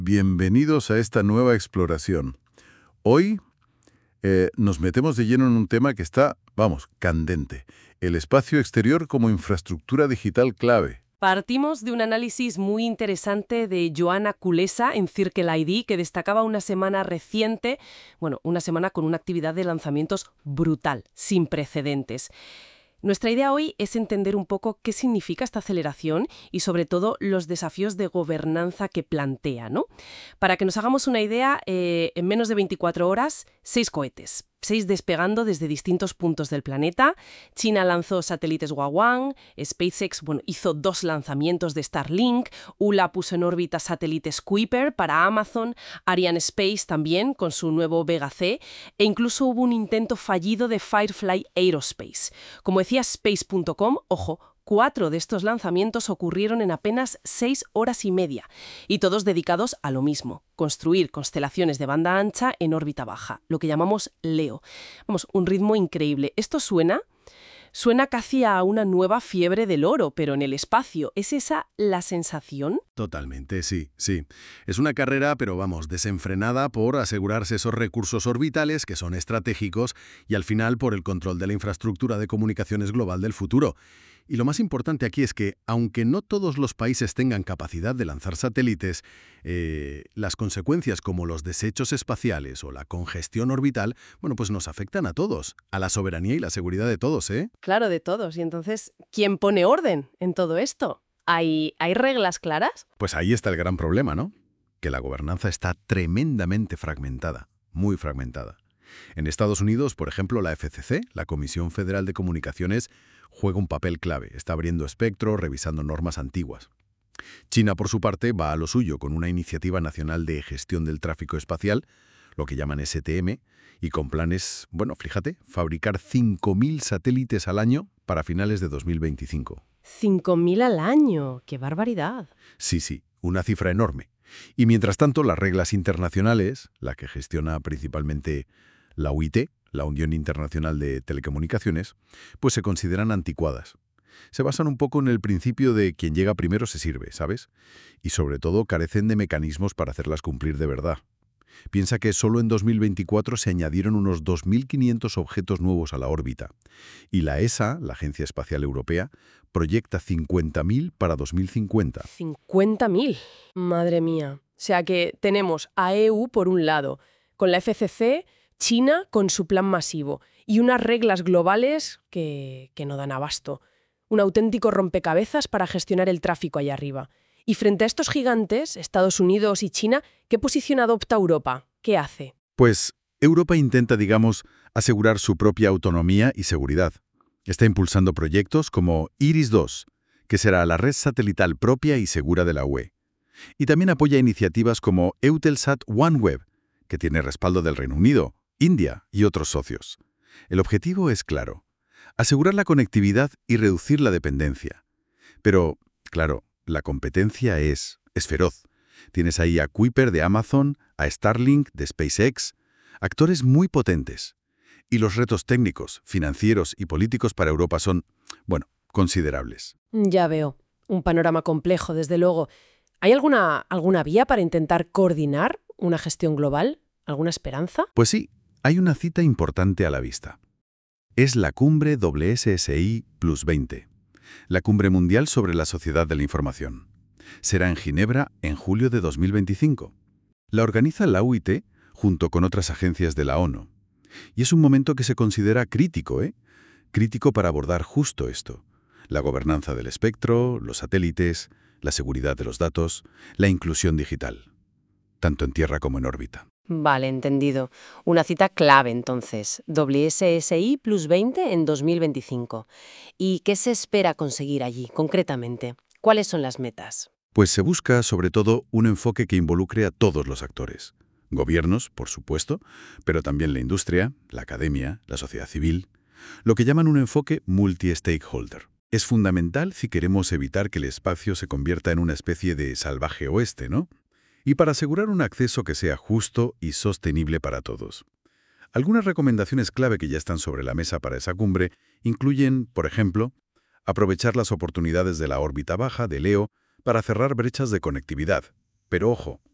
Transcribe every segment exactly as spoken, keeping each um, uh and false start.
Bienvenidos a esta nueva exploración. Hoy eh, nos metemos de lleno en un tema que está, vamos, candente. El espacio exterior como infraestructura digital clave. Partimos de un análisis muy interesante de Joana Kulesa en Circle I D, que destacaba una semana reciente, bueno, una semana con una actividad de lanzamientos brutal, sin precedentes. Nuestra idea hoy es entender un poco qué significa esta aceleración y, sobre todo, los desafíos de gobernanza que plantea, ¿no? Para que nos hagamos una idea, eh, en menos de veinticuatro horas, seis cohetes, seis despegando desde distintos puntos del planeta. China lanzó satélites Huawei, SpaceX bueno, hizo dos lanzamientos de Starlink, U L A puso en órbita satélites Kuiper para Amazon, Arianespace también con su nuevo Vega C, e incluso hubo un intento fallido de Firefly Aerospace. Como decía space punto com, ojo, cuatro de estos lanzamientos ocurrieron en apenas seis horas y media, y todos dedicados a lo mismo, construir constelaciones de banda ancha en órbita baja, lo que llamamos LEO. Vamos, un ritmo increíble. ¿Esto suena? Suena casi a una nueva fiebre del oro, pero en el espacio. ¿Es esa la sensación? Totalmente, sí, sí. Es una carrera, pero vamos, desenfrenada por asegurarse esos recursos orbitales que son estratégicos y al final por el control de la infraestructura de comunicaciones global del futuro. Y lo más importante aquí es que, aunque no todos los países tengan capacidad de lanzar satélites, eh, las consecuencias como los desechos espaciales o la congestión orbital, bueno, pues nos afectan a todos, a la soberanía y la seguridad de todos, ¿eh? Claro, de todos. Y entonces, ¿quién pone orden en todo esto? ¿Hay, ¿Hay reglas claras? Pues ahí está el gran problema, ¿no? Que la gobernanza está tremendamente fragmentada, muy fragmentada. En Estados Unidos, por ejemplo, la F C C, la Comisión Federal de Comunicaciones, juega un papel clave. Está abriendo espectro, revisando normas antiguas. China, por su parte, va a lo suyo con una iniciativa nacional de gestión del tráfico espacial, lo que llaman S T M, y con planes, bueno, fíjate, fabricar cinco mil satélites al año para finales de dos mil veinticinco. cinco mil al año. ¡Qué barbaridad! Sí, sí, una cifra enorme. Y mientras tanto, las reglas internacionales, la que gestiona principalmente la U I T, la Unión Internacional de Telecomunicaciones, pues se consideran anticuadas. Se basan un poco en el principio de quien llega primero se sirve, ¿sabes? Y sobre todo carecen de mecanismos para hacerlas cumplir de verdad. Piensa que solo en dos mil veinticuatro se añadieron unos dos mil quinientos objetos nuevos a la órbita. Y la E S A, la Agencia Espacial Europea, proyecta cincuenta mil para dos mil cincuenta. ¿cincuenta mil? Madre mía. O sea que tenemos a E U por un lado, con la F C C, China con su plan masivo y unas reglas globales que, que no dan abasto. Un auténtico rompecabezas para gestionar el tráfico allá arriba. Y frente a estos gigantes, Estados Unidos y China, ¿qué posición adopta Europa? ¿Qué hace? Pues Europa intenta, digamos, asegurar su propia autonomía y seguridad. Está impulsando proyectos como IRIS dos, que será la red satelital propia y segura de la U E. Y también apoya iniciativas como Eutelsat OneWeb, que tiene respaldo del Reino Unido, India y otros socios. El objetivo es claro: asegurar la conectividad y reducir la dependencia. Pero, claro, la competencia es, es feroz. Tienes ahí a Kuiper de Amazon, a Starlink de SpaceX, actores muy potentes. Y los retos técnicos, financieros y políticos para Europa son, bueno, considerables. Ya veo. Un panorama complejo, desde luego. ¿Hay alguna, alguna vía para intentar coordinar una gestión global? ¿Alguna esperanza? Pues sí, hay una cita importante a la vista. Es la cumbre W S S I plus veinte, la cumbre mundial sobre la sociedad de la información. Será en Ginebra en julio de dos mil veinticinco. La organiza la U I T junto con otras agencias de la ONU. Y es un momento que se considera crítico, ¿eh? Crítico para abordar justo esto: la gobernanza del espectro, los satélites, la seguridad de los datos, la inclusión digital, tanto en tierra como en órbita. Vale, entendido. Una cita clave, entonces. W S S I plus veinte en dos mil veinticinco. ¿Y qué se espera conseguir allí, concretamente? ¿Cuáles son las metas? Pues se busca, sobre todo, un enfoque que involucre a todos los actores. Gobiernos, por supuesto, pero también la industria, la academia, la sociedad civil. Lo que llaman un enfoque multi-stakeholder. Es fundamental si queremos evitar que el espacio se convierta en una especie de salvaje oeste, ¿no? Y para asegurar un acceso que sea justo y sostenible para todos. Algunas recomendaciones clave que ya están sobre la mesa para esa cumbre incluyen, por ejemplo, aprovechar las oportunidades de la órbita baja, de LEO, para cerrar brechas de conectividad. Pero ojo,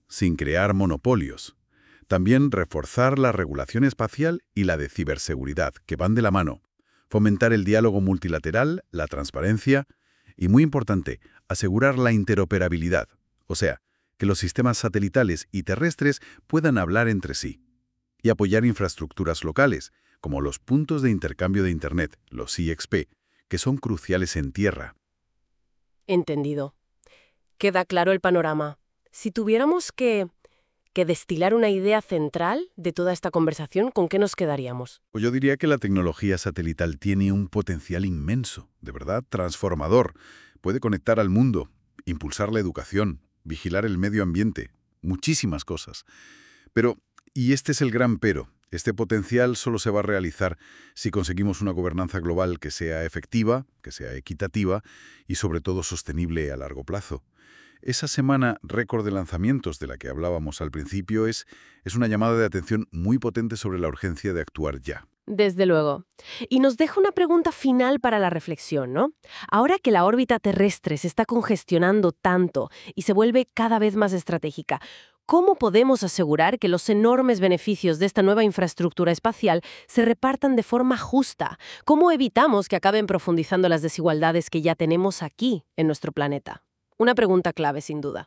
sin crear monopolios. También reforzar la regulación espacial y la de ciberseguridad, que van de la mano. Fomentar el diálogo multilateral, la transparencia y, muy importante, asegurar la interoperabilidad, o sea, que los sistemas satelitales y terrestres puedan hablar entre sí. Y apoyar infraestructuras locales, como los puntos de intercambio de Internet, los I X P, que son cruciales en tierra. Entendido. Queda claro el panorama. Si tuviéramos que, que destilar una idea central de toda esta conversación, ¿con qué nos quedaríamos? Pues yo diría que la tecnología satelital tiene un potencial inmenso, de verdad transformador. Puede conectar al mundo, impulsar la educación, vigilar el medio ambiente, muchísimas cosas. Pero, y este es el gran pero, este potencial solo se va a realizar si conseguimos una gobernanza global que sea efectiva, que sea equitativa y sobre todo sostenible a largo plazo. Esa semana récord de lanzamientos de la que hablábamos al principio es, es una llamada de atención muy potente sobre la urgencia de actuar ya. Desde luego. Y nos deja una pregunta final para la reflexión, ¿no? Ahora que la órbita terrestre se está congestionando tanto y se vuelve cada vez más estratégica, ¿cómo podemos asegurar que los enormes beneficios de esta nueva infraestructura espacial se repartan de forma justa? ¿Cómo evitamos que acaben profundizando las desigualdades que ya tenemos aquí, en nuestro planeta? Una pregunta clave, sin duda.